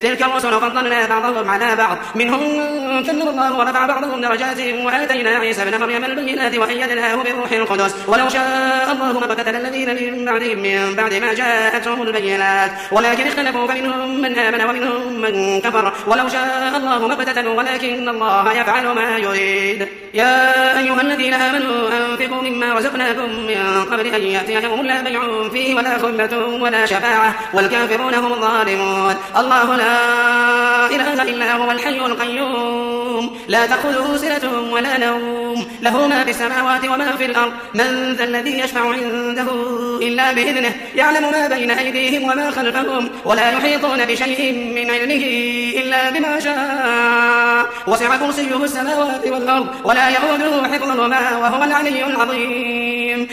تلك الرسل فضلنا بعضهم على بعض، منهم من كلم الله ورفع بعضهم درجات، وآتينا عيسى ابن مريم البينات وأيدناه بالروح القدس، ولو شاء الله ما اقتتل الذين من بعدهم من بعد ما جاءتهم البينات ولكن اختلفوا فمنهم من آمن ومنهم من كفر، ولو شاء الله ما اقتتلوا ولكن الله يفعل ما يريد. يا أيها الذين آمنوا أنفقوا مما رزقناكم من قبل أن يأتي يوم لا بيع فيه ولا خلة ولا شفاعة والكافرون هم الظالمون. الله لا إله إلا هو الحي القيوم لا تأخذه سنة ولا نوم، له ما في السماوات وما في الأرض، من ذا الذي يشفع عنده إلا بإذنه، يعلم ما بين أيديهم وما خلفهم ولا يحيطون بشيء من علمه إلا بما شاء، وسع كرسيه السماوات والأرض ولا يؤوده حفظهما وهو العلي العظيم.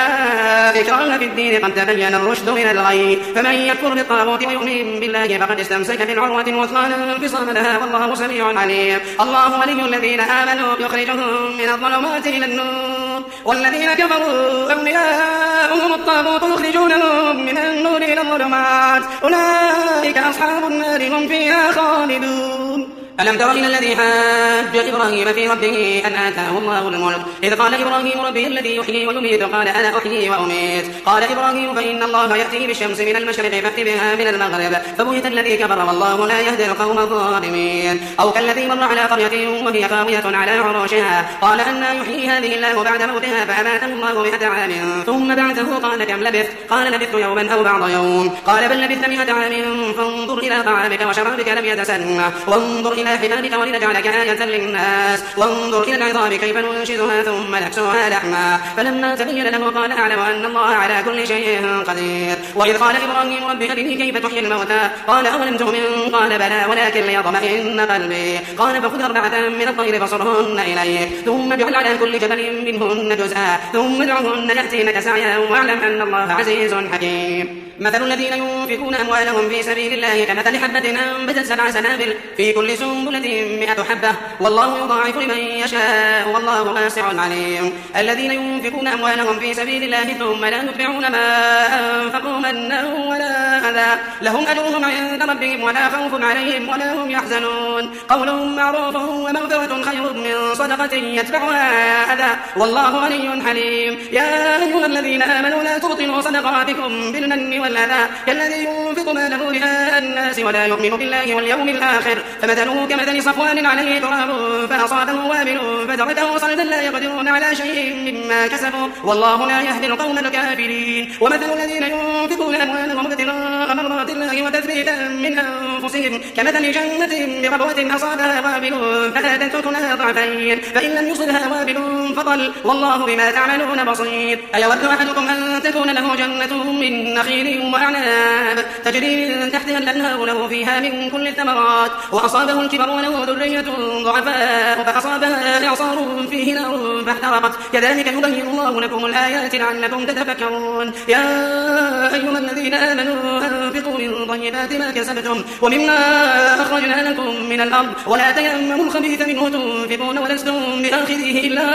لا إكراه في الدين قد تبين الرشد من الغي، فمن يكفر بالطاغوت ويؤمن بالله فقد استمسك بالعروة الوثقى لا انفصام لها والله سميع عليم. الله ولي الذين آمنوا يخرجهم من الظلمات إلى النور، والذين كفروا أولياؤهم الطاغوت يخرجونهم من النور إلى الظلمات، أولئك أصحاب النار هم فيها خالدون. ألم تر إلى الذي حاج إبراهيم في ربه أن آتاه الله الملك إذ قال إبراهيم ربي الذي يحيي ويميت قال أنا أحيي وأميت قال إبراهيم فإن الله يأتي بالشمس من المشرق فأت بها من المغرب فبهت الذي كفر والله لا يهدي القوم الظالمين. أو كالذي مر على قرية وهي خاوية على عروشها قال أنى يحيي هذه الله بعد موتها فأماته الله 100 عام ثم بعثه قال كم لبثت قال لبثت يوما أو بعض يوم قال بل لبثت 100 عام فانظر إلى طعامك وشرابك لم يتسنى وانظر إلى حمارك ولنجعلك آية للناس وانظر إلى العظام كيف ننشزها ثم نكسوها لحما فلما تبين له قال أعلم أن الله على كل شيء قدير. وإذ قال إبراهيم رب أرني كيف تحيي الموتى قال أولم تؤمن قال بلى ولكن ليطمئن قلبي قال فخذ 4 من الطير فصرهن إليك ثم اجعل على كل جبل منهن جزءا ثم ادعهن يأتينك سعيا واعلم أن الله عزيز حكيم. مثل الذين ينفقون أموالهم في سبيل الله كمثل حبة أنبتت 7 سنابل في كل سنبلة 100 حبة والله يضاعف لمن يشاء والله واسع عليم. الذين ينفقون أموالهم في سبيل الله ثم لا يتبعون ما أنفقوا منا ولا أذى لهم أجرهم عند ربهم ولا خوف عليهم ولا هم يحزنون. قول معروف ومغفرة خير من صدقة يتبعها أذى والله غني حليم. يا أيها الذين آمنوا لا تبطلوا صدقاتكم بالمن والأذى كالذي ينفق ماله رئاء الناس ولا يؤمن بالله واليوم الآخر فمثله كمثل صفوان عليه تراب فأصابه وابل فتركه صلدا لا يقدرون على شيء مما كسبوا والله لا يهدي القوم الكافرين. ومثل الذين ينفقون أموالهم ابتغاء مرضات الله وتثبيتا من أنفسهم كمثل جنة بربوة أصابها وابل فآتت أكلها ضعفين فإن لم يصبها وابل فطل والله بما تعملون بصير. أيود أحدكم أن تكون له جنة من نخيل وأعناب تجري من تحتها الأنهار له فيها من كل الثمرات وأصابه الكبر وله ذرية ضعفاء فأصابها إعصار فيه نار فاحترقت كذلك يبين الله لكم الآيات لعلكم تتفكرون. يا أيها الذين آمنوا أنفقوا من طيبات ما كسبتم ومما أخرجنا لكم من الأرض ولا تيمموا الخبيث منه تنفقون ولستم بآخذه إلا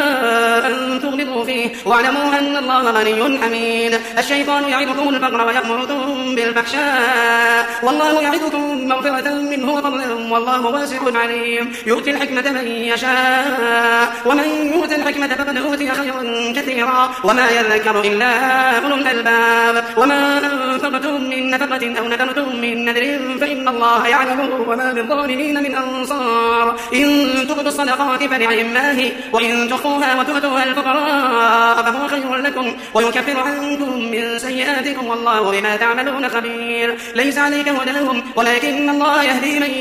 أن تغمضوا فيه واعلموا أن الله غني حميد. الشيطان يعظكم الفقر ويأمركم بالفحشاء والله يعظكم مغفرة منه وفضلا والله واسع عليم. يؤتي الحكمة من يشاء ومن يؤت الحكمة فقد أوتي خيرا كثيرا وما يذكر إلا أولو الألباب. وما أنفقتم من نفقة أو نذرتم من نذر فإن الله يعلمه وما للظالمين من أنصار. إن تبدوا الصدقات فنعما هي وإن تخفوها وتؤتوها الفقراء فهو خير لكم ويكفر عنكم من سيئاتكم والله بما تعملون خبير. ليس عليك هداهم ولكن الله يهدي من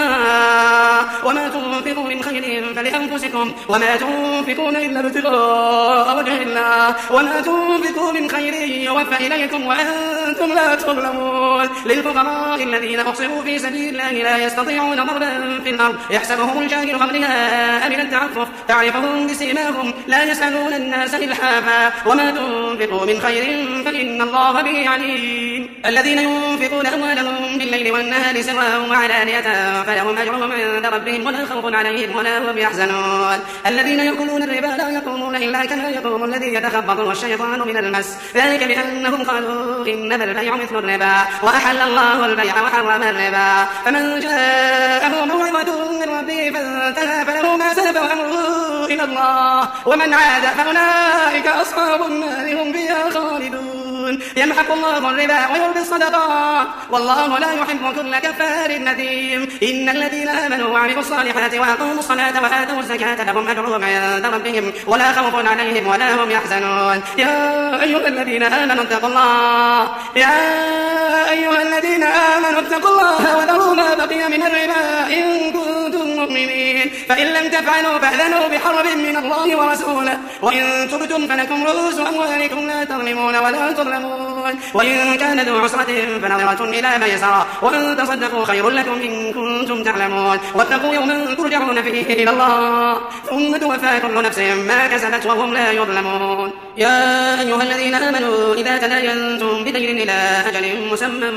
يشاء وما تنفقوا من خير فلأنفسكم وما تنفقون إلا ابتغاء وجه الله وما تنفقوا من خير يوفى إليكم وأنتم لا تظلمون. للفقراء الذين أحصروا في سبيل الله لا يستطيعون ضربا في الأرض يحسبهم الجاهل أغنياء من التعفف تعرفهم بسيماهم لا يسألون الناس إلحافا وما تنفقوا من خير فإن الله به عليم. الذين ينفقون أموالهم بالليل والنهار سرا وعلانية فلهم أجرهم عند ربهم ولا خوف عليهم ولا هم يحزنون. الذين يأكلون الربا لا يقومون إلا كما يقوم الذي يتخبطه الشيطان من المس، ذلك بأنهم قالوا إنما البيع مثل الربا وأحل الله البيع وحرم الربا. فمن جاءه موعظة من ربه فانتهى فله ما سلف وأمره إلى الله ومن عاد فأولئك أصحاب النار هم فيها خالدون. يمحق الله الربا ويربي الصدقات والله لا يحب كل كفار نثيم. إن الذين آمنوا وعملوا الصالحات وأقاموا الصلاة وآتوا الزكاة لهم أجرهم عند ربهم ولا خوف عليهم ولا هم يحزنون. يا أيها الذين آمنوا اتقوا الله وذروا ما بقي من الربا إن كنتم مؤمنين، فإن لم تفعلوا فأذنوا بحرب من الله ورسوله، وإن تبتم فلكم رؤوس أموالكم لا تظلمون ولا تظلمون، وإن كان ذو عسرة فنظرة إلى ميسرة وأن تصدقوا خير لكم إن كنتم تعلمون. واتقوا يوما ترجعون فيه إلى الله ثم توفى كل نفس ما كسبت وهم لا يظلمون. يا أيها الذين آمنوا إذا تداينتم بدين إلى أجل مسمى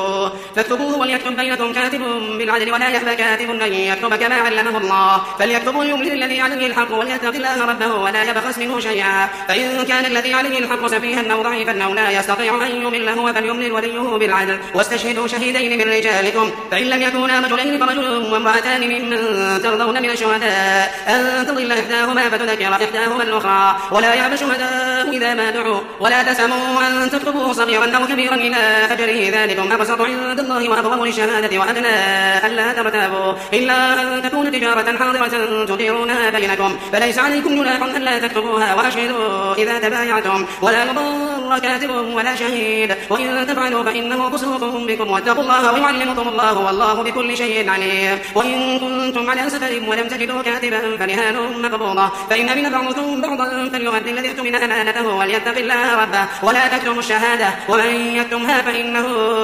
فاكتبوه وليكتب بينكم كاتب بالعدل ولا يأبى كاتب أن يكتب كما علمه الله، فليكتب وليملل الذي عليه الحق وليتق الله ربه ولا يبخس منه شيئا، فإن كان الذي عليه الحق سفيها أو ضعيفا أو لا يستطيع أن يمل هو فليملل وليه بالعدل، واستشهدوا شهيدين من رجالكم، فإن لم يكونا رجلين فرجل وامرأتان ممن ترضون من الشهداء أن تضل إحداهما فتذكر إحداهما الأخرى، ولا يأبى الشهداء إذا ما دعوا، ولا تسموا أن تكتبوه صغيرا أو كبيرا إلى أجله ذلكم أقسط عند الله وأقوم للشهادة وأدنى ألا ترتابوا إلا أن تكون تجارة حاضرة تديرونها بينكم، فليس عليكم جناح ألا تكتبوها وأشهدوا إذا تبايعتم، ولا يضر كاتب ولا شهيد، وإن تفعلوا فإنه فسوق بكم، واتقوا الله ويعلمكم الله والله بكل شيء عليم. وإن كنتم على سفر ولم تجدوا كاتبا فرهان مقبوضة، فإن من بعضكم بعضا فليؤدي الذي اؤتمن أمانته وليتق الله ربه ولا تكتموا الشهادة ومن يكتمها فإنه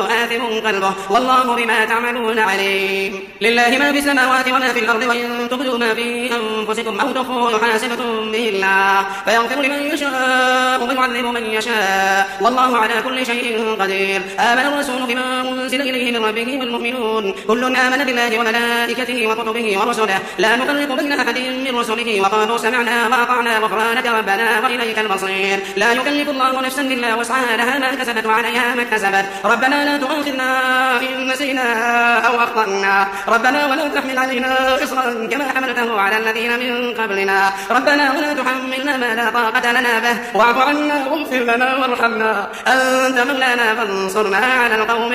آثم قلبه والله بما تعملون عليم. لله ما في السماوات وما في الأرض، وإن تبدوا ما في أنفسكم أو تخفوه يحاسبكم به الله فيغفر لمن يشاء ويعذب من يشاء والله على كل شيء قدير. آمن الرسول بما أنزل إليه من ربه والمؤمنون كل آمن بالله وملائكته وكتبه ورسله لا نفرق بين أحد من رسله وقالوا سمعنا وأطعنا غفرانك ربنا وإليك المصير. لا يكلف الله نفسا إلا وسعها لها ما كسبت وعليها ما اكتسبت ربنا لا تؤاخذنا إن نسينا أو أخطأنا ربنا ولا تحمل علينا إصرا كما حملته على الذين من قبلنا ربنا ولا تحملنا ما لا طاقة لنا به واعف عنا واغفر لنا وارحمنا أنت مولانا فانصرنا على القوم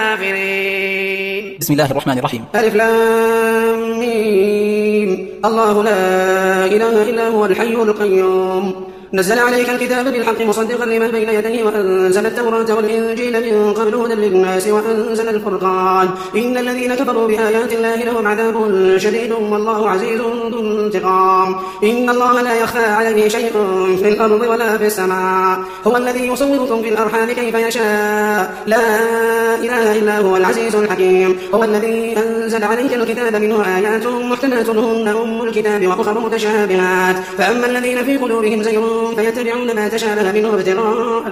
الكافرين. بسم الله الرحمن الرحيم. ألف لام ميم. الله لا إله إلا هو الحي القيوم نزل عليك الكتاب بالحق مصدقا لما بين يديه وأنزل التوراة والإنجيل من قبل هدى للناس وأنزل الفرقان إن الذين كفروا بآيات الله لهم عذاب شديد والله عزيز ذو انتقام. إن الله لا يخفى عليه شيء في الأرض ولا في السماء هو الذي يصوركم في الأرحام كيف يشاء لا إله إلا هو العزيز الحكيم. هو الذي أنزل عليك الكتاب منه آيات محكمات هن أم الكتاب وأخر متشابهات فأما الذين في قلوبهم زيغ فيتبعون ما تشابه منه ابتغاء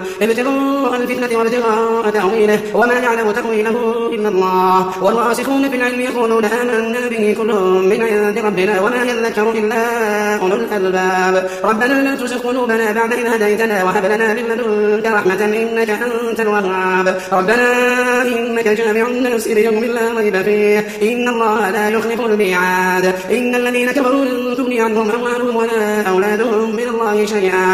الفتنة وابتغاء تأويله وما يعلم تأويله إلا الله والراسخون في العلم يقولون آمنا به كل من عند ربنا وما يذكر إلا أولو الألباب. ربنا لا تزغ قلوبنا بعد إذ هديتنا وهب لنا من لدنك رحمة إنك أنت الوهاب. ربنا إنك جامع الناس ليوم لا ريب فيه إن الله لا يخلف الميعاد. إن الذين كفروا لن تغني عنهم أموالهم ولا أولادهم من الله شيئا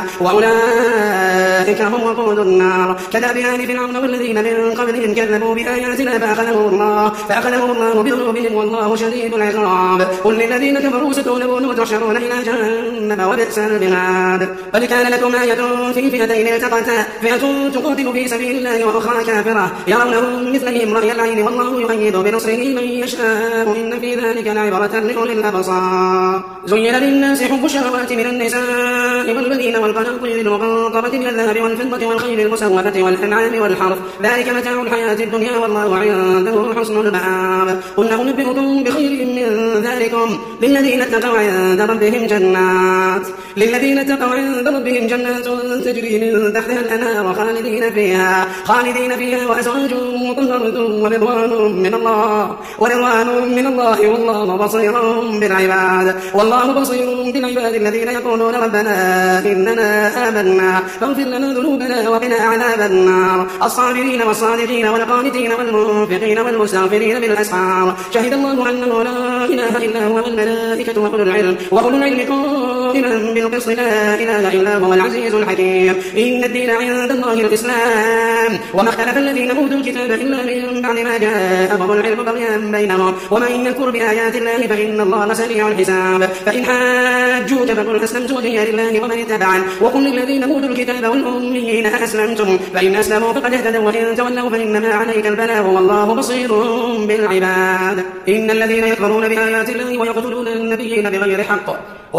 وأولئك هم وقود النار كدأب آل فرعون والذين من قبلهم كذبوا بآياتنا فأخذهم الله بذنوبهم والله شديد العقاب. قل للذين كفروا ستغلبون وتحشرون إلى جهنم وبئس المهاد. قد كان لكم آية في فئتين التقتا فئة تقاتل في سبيل الله وأخرى كافرة يرونهم مثلهم رأي العين والله يؤيد بنصره من يشاء إن في ذلك لعبرة لأولي الأبصار. زين للناس حب الشهوات من النساء والبنين والقناطير المقنطرة من الذهب والفضة والخيل المسومة والأنعام والحرث ذلك متاع الحياة الدنيا والله عنده حسن المآب. قل أنبئكم بخير من ذلكم للذين اتقوا عند ربهم جنات تجري من تحتها الأنهار خالدين فيها وأزواج مطهرة ورضوان من الله والله بصير بالعباد الذين يقولون ربنا إننا آمنا فاغفر لنا ذنوبنا وقنا عذاب النار الصابرين والصادقين والقانتين والمنفقين والمستغفرين بالأسحار شهد الله أنه لا إله إلا هو والملائكة وأولو العلم قائما بالقسط لا إله إلا هو العزيز الحكيم إن الدين عند الله الإسلام وما اختلف الذين أوتوا الكتاب إلا من بعد ما جاءهم العلم بغيا بينهم ومن يكفر بآيات الله فإن الله سريع الحساب فإن حاجوك فقل أسلمت وجهي لله ومن اتبعن وقل للذين أوتوا الكتاب والأميين أسلمتم فإن أسلموا فقد اهتدوا وإن تولوا فإنما عليك البلاغ والله بصير بالعباد إن الذين يكفرون بآيات الله ويقتلون النبيين بغير حق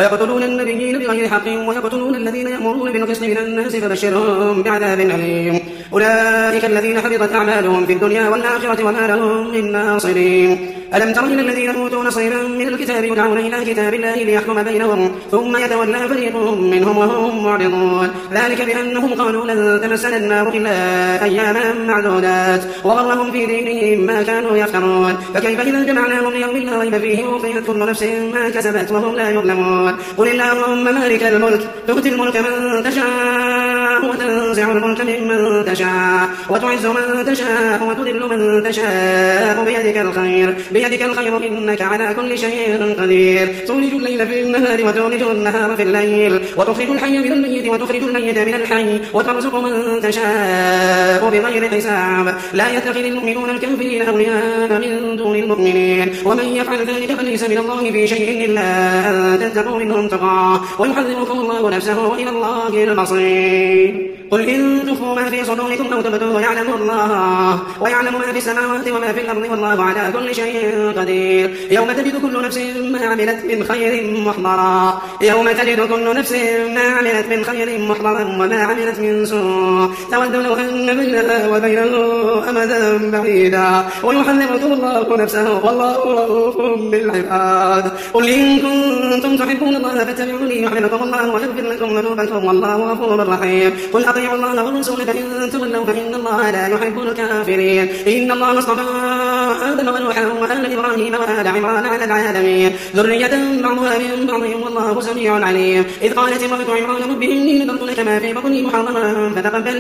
ويقتلون الذين يأمرون بالقسط من الناس فبشرهم بعذاب أليم أولئك الذين حبطت أعمالهم في الدنيا والآخرة وما لهم من ناصرين ألم تر إلى الذين أوتوا نصيبا من الكتاب يدعون إلى كتاب الله ليحكم بينهم ثم يتولى فريق منهم وهم معرضون ذلك بأنهم قالوا لن تمسنا النار إلا أياما معدودات وغرهم في دينهم ما كانوا يفترون فكيف إذا جمعناهم ليوم لا ريب فيه ووفيت كل نفس ما كسبت وهم لا يظلمون قل اللهم مالك الملك تؤتي الملك من تشاء وتنزع الملك ممن تشاء وتعز من تشاء وتذل من تشاء بيدك الخير إنك على كل شيء قدير تولج الليل في النهار وتولج النهار في الليل وتخرج الحي من الميت وتخرج الميت من الحي وترزق من تشاء بغير حساب لا يتخذ المؤمنون الكافرين أولياء من دون المؤمنين ومن يفعل ذلك فليس من الله في شيء إلا أن تتقوا منهم تقاه ويحذركم الله نفسه وإلى الله المصير قل إن تخفوا ما في صدوركم أو تبدوه يعلم الله ويعلم ما في السماوات وما في الأرض والله على كل شيء قدير يوم تجد كل نفس ما عملت من خير محضرا وما عملت من سوء تود لو أن بينها وبينه أمدا بعيدا ويحذركم الله نفسه والله رؤوف بالعباد قل إن كنتم تحبون الله فاتبعوني يحببكم الله ويغفر لكم ذنوبكم والله غفور رحيم قل أطيعوا الله والرسول فإن تولوا فإن الله لا يحب الكافرين إن الله اصطفى آدم ونوحا وآل إبراهيم وآل عمران على العالمين ذرية بعضها من بعض والله سميع عليم إذ قالت امرأة عمران رب إني نذرت لك ما في بطني محررا فتقبل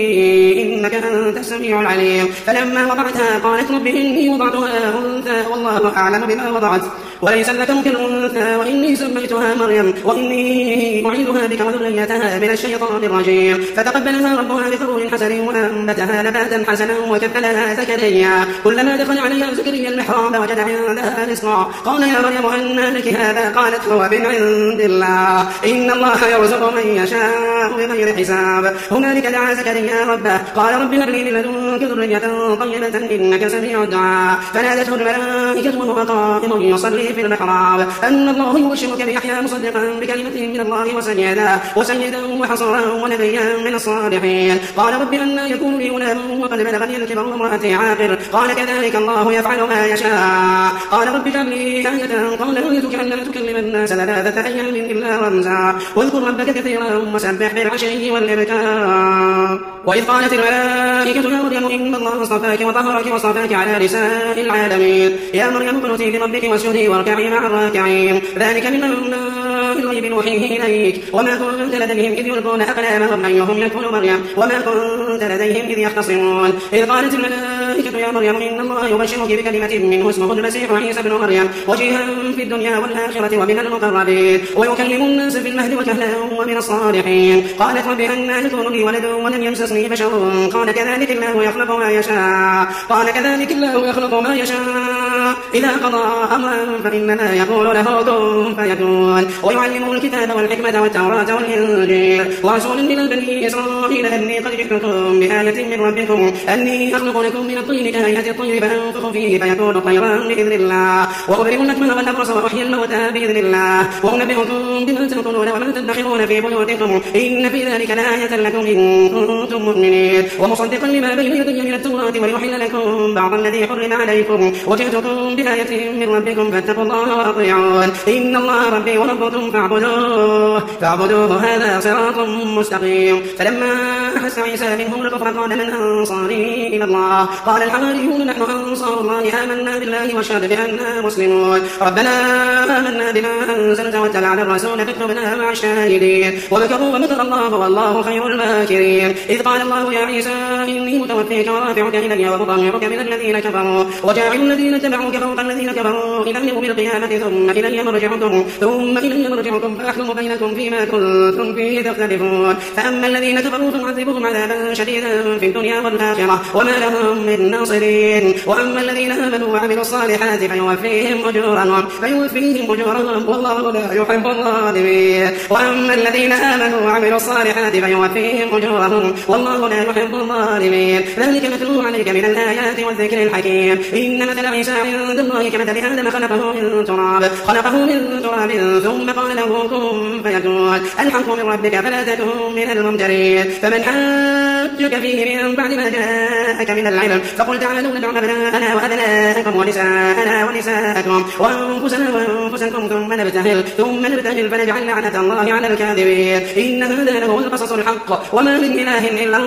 مني إنك أنت السميع العليم فلما وضعتها قالت رب إني وضعتها أنثى والله أعلم بما وضعت وليس الذكر كالأنثى وإني سميتها مريم وإني أعيذها بك وذريتها من الشيطان الرجيم فتقبلها ربها بقبول حسن وأنبتها نباتا حسنا وكفلها زكريا كلما دخل عليها زكريا المحراب وجد عندها رزقا قال يا مريم أنى لك هذا قالت هو من عند الله إن الله يرزق من يشاء بغير حساب هنالك دعا زكريا ربه قال رب هب لي من لدنك ذرية طيبة إنك سميع الدعاء فنادته الملائكة وهو قائم يصلي في المحراب أن الله يبشرك بيحيى مصدقا بكلمة من الله وسيدا وحصرا ونبيا من الصالحين قال رب أنى يكون لي غلام وقد بلغني الكبر وامرأتي عاقر قال كذلك الله يفعل ما يشاء قال رب اجعل لي آية قال آيتك ألا تكلم الناس 3 أيام إلا رمزا واذكر ربك كثيرا وسبح بالعشي والإبكار وإذ قالت الملائكة يا مريم إن الله اصطفاك وطهرك واصطفاك على نساء العالمين يا مريم اقنتي لربك واسجدي واركعي مع الراكعين ذلك من أنباء الغيب نوحيه إليك وما كنت لديهم إذ يلقون أقلامهم أيهم يكفل مريم وما كنت لديهم إذ يختصمون إذ قالت الملائكة يا مريم إن الله يبشرك بكلمة منه اسمه المسيح عيسى ابن مريم وجيها في الدنيا والآخرة ومن المقربين ويكلم الناس في المهد وكهلا ومن الصالحين قالت رب أنى يكون لي ولد ولم يمسسني بشر قال كذلك الله يخلق ما يشاء إذا قضى أمرا فإنما يقول له كن فيكون ويعلمه الكتاب والحكمة والتوراة والإنجيل ورسولا إلى بني إسرائيل أني قد جئتكم بآية من ربكم أني أخلق لكم من الطين كآية الطير فأنفخ فيه فيكون طيرا بإذن الله وأبرئ الأكمه والأبرص وأحيي الموتى بإذن الله وأنبئكم بما تأكلون وما تدخرون في بيوتكم إن في ذلك لآية لكم إن كنتم مؤمنين ومصدقا لما بين يدي من التوراة وليحل لكم بعض الذي حرم عليكم وجئتكم جئتكم بآية من ربكم فاتقوا الله وأطيعون إن الله ربي وربكم فاعبدوه هذا صراط مستقيم. فلما أحس عيسى منهم الكفر قال من أنصاري إلى الله قال الحواريون نحن أنصار الله آمنا بالله واشهد بأننا مسلمون ربنا آمنا بما أنزلت واتبعنا الرسول فاكتبنا مع الشاهدين ومكروا ومكر الله والله خير الماكرين. إذ قال الله يا عيسى إني متوفيك ورافعك إلي ومطهرك من الذين كفروا وجاعل الذين اتبعوك فوق الذين كفروا إلى يوم القيامة ثم إلي مرجعكم فأحكم بينكم فيما كنتم فيه تختلفون. فأما الذين كفروا فنعذبهم عذابا شديدا في الدنيا والآخرة وما لهم من ناصرين وأما الذين آمنوا وعملوا الصالحات فيوفيهم أجورهم والله لا يحب الظالمين. وأما الذين آمنوا وعملوا الصالحات فيوفيهم أجورهم والله لا يحب الظالمين. ذلك نتلو عليك من الآيات والذكر الحكيم. إن مثل عيسى عند الله كمثل آدم خلقه من تراب ثم قال له كن فيكون الحق من ربك فلا تكن من الممترين. فمن حاجك فيه من بعد ما جاءك من العلم فقل تعالوا ندع أبناءنا وأبناءكم ونساءنا ونساءكم وأنفسنا وأنفسكم ثم نبتهل فنجعل لعنة الله على الكاذبين. إن هذا لهو القصص الحق وما من إله إلا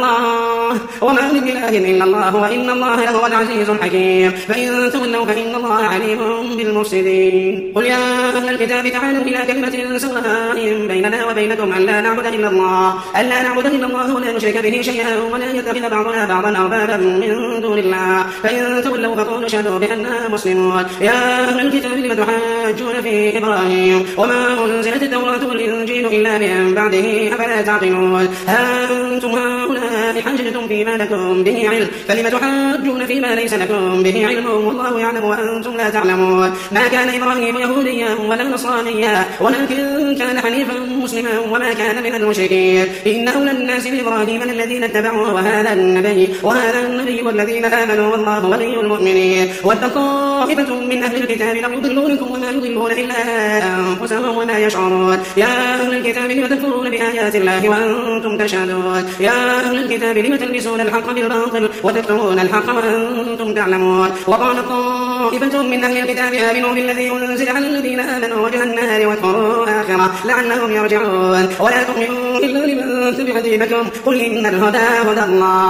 الله وإن الله لهو العزيز الحكيم. فإن تولوا فإن الله عليم بالمفسدين. قل يا أهل الكتاب تعالوا إلى كلمة سواء بيننا وبينكم ألا نعبد إلا الله ولا نشرك به شيئا ولا يتخذ بعضنا بعضا أربابا من دون الله. فإن تولوا فقولوا اشهدوا بأننا مسلمون. يا أهل الكتاب لم تحاجون في إبراهيم وما أنزلت التوراة والإنجيل إلا من بعده أفلا تعقلون. ها أنتم هؤلاء حاججتم فيما لكم به علم فلم تحاجون فيما ليس لكم به علم والله يعلم وأنتم لا تعلمون. ما كان إبراهيم يهوديا ولا نصرانيا ولكن كان حنيفا مسلما وما كان من المشركين. إن أولى الناس بإبراهيم الذين اتبعوه وهذا النبي والذين آمنوا والله ولي المؤمنين. ود طائفة من أهل الكتاب لو يضلونكم وما يضلون إلا أنفسهم وما يشعرون. يا أهل الكتاب لم تكفرون بآيات الله وأنتم تشهدون. يا أهل الكتاب لم تلبسون الحق بالباطل وتكتمون الحق وأنتم تعلمون. وقال طائفة من أهل الكتاب آمنوا بالذي أنزل على الذين آمنوا وجه النهار واكفروا آخره لعلهم يرجعون. ولا تؤمنوا إلا لمن تبع دينكم قل إن الهدى هدى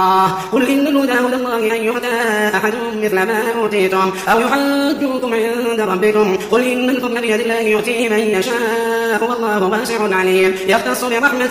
الله أن يؤتى أحد مثل ما أوتيتم أو يحاجوكم عند ربكم قل إن الفضل بيد الله يؤتيه من يشاء والله واسع عليم. يختص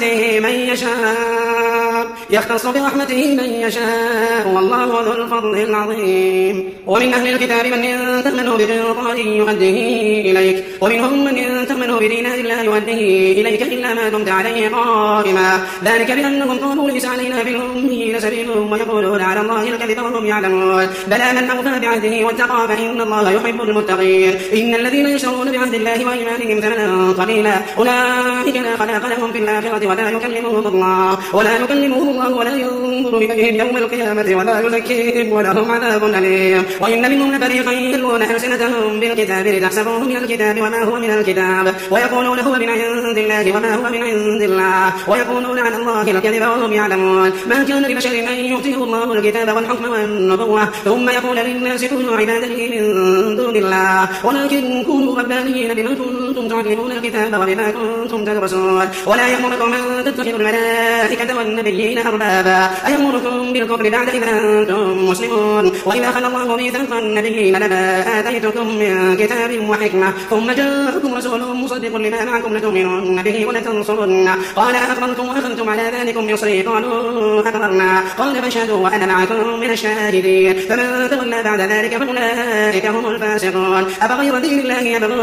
برحمته من يشاء والله ذو الفضل العظيم. ومن أهل الكتاب من إن تأمنه بقنطار يؤديه إليك ومنهم من إن تأمنه بدينار لا يؤديه إليك إلا ما دمت عليه قائما ذلك بأنهم قالوا ليس علينا في الأميين سبيل ويقولون على الله الكذب وهم يعلمون. بلى من أوفى بعهده واتقى فإن الله يحب المتقين. إن الذين يشترون بعهد الله وإيمانهم ثمنا قليلا أولئك لا خلاق لهم في الآخرة ولا يكلمهم الله ولا ينظر إليهم يوم القيامة ولا يزكيهم ولهم عذاب أليم. وإن منهم لفريقا يلوون ألسنتهم بالكتاب لتحسبوه من الكتاب وما هو من الكتاب ويقولون هو من عند الله وما هو من عند الله ويقولون على الله الكذب وهم يعلمون. ما كان لبشر أن يؤتيه الله الكتاب والحكم والنبوة ثم يقول للناس كونوا عبادا لي من دون الله ولكن كونوا ربانيين بما كنتم تعلمون الكتاب وبما كنتم تدرسون. ولا يأمركم أن تتخذوا الملائكة والنبيين أربابا أيأمركم بالكفر بعد إذ أنتم مسلمون. وإذا أخذ الله ميثاق النبيين لما آتيتكم من كتاب وحكمة ثم جاءكم رسول مصدق لما معكم لتؤمنن به ولتنصرنه قال أقررتم وأخذتم على ذلكم مصري قالوا أقررنا قال فاشهدوا وأنا معكم من الشاهدين. فمن تولى بعد ذلك فأولئك هم الفاسقون. أفغير دين الله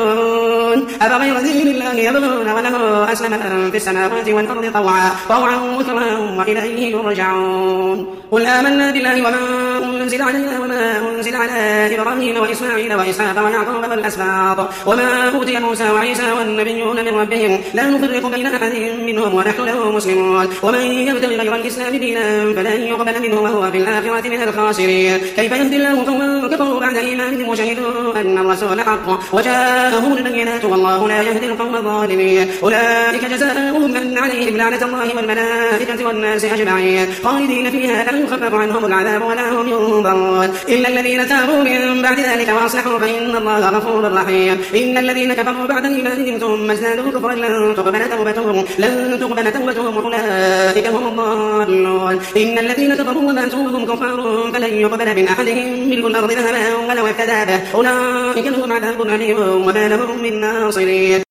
يبغون وله أسلم في السماوات والأرض طوعا وكرها وإليه يرجعون. قل آمنا بالله وما أنزل علينا وما أنزل على إبراهيم وإسماعيل وإسحاق ويعقوب والأسباط وما أوتي موسى وعيسى والنبيون من ربهم لا نفرق بين أحد منهم ونحن له مسلمون. ومن يبتغي غير الإسلام دينا فلن يقبل منه وهو في الآخرة من الخاسرين. كيف يهدي الله قوما كفروا بعد إيمانهم وشهدوا أن الرسول حق وجاءهم البينات والله لا يهدي القوم الظالمين. أولئك جزاؤهم أن عليهم لعنة الله والملائكة والناس أجمعين خالدين فيها لا يخفف عنهم العذاب ولا هم ينظرون إلا الذين تابوا من بعد ذلك وأصلحوا فإن الله غفور رحيم إن الذين كفروا بعد إيمانهم ثم ازدادوا كفرا لن تقبل توبتهم أولئك هم الضالون إن الذين كفروا وماتوا وهم كفار فلن يقبل من أحدهم ملء الأرض ذهبا ولو افتدى به أولئك لهم عذاب أليم وما لهم من ناصرين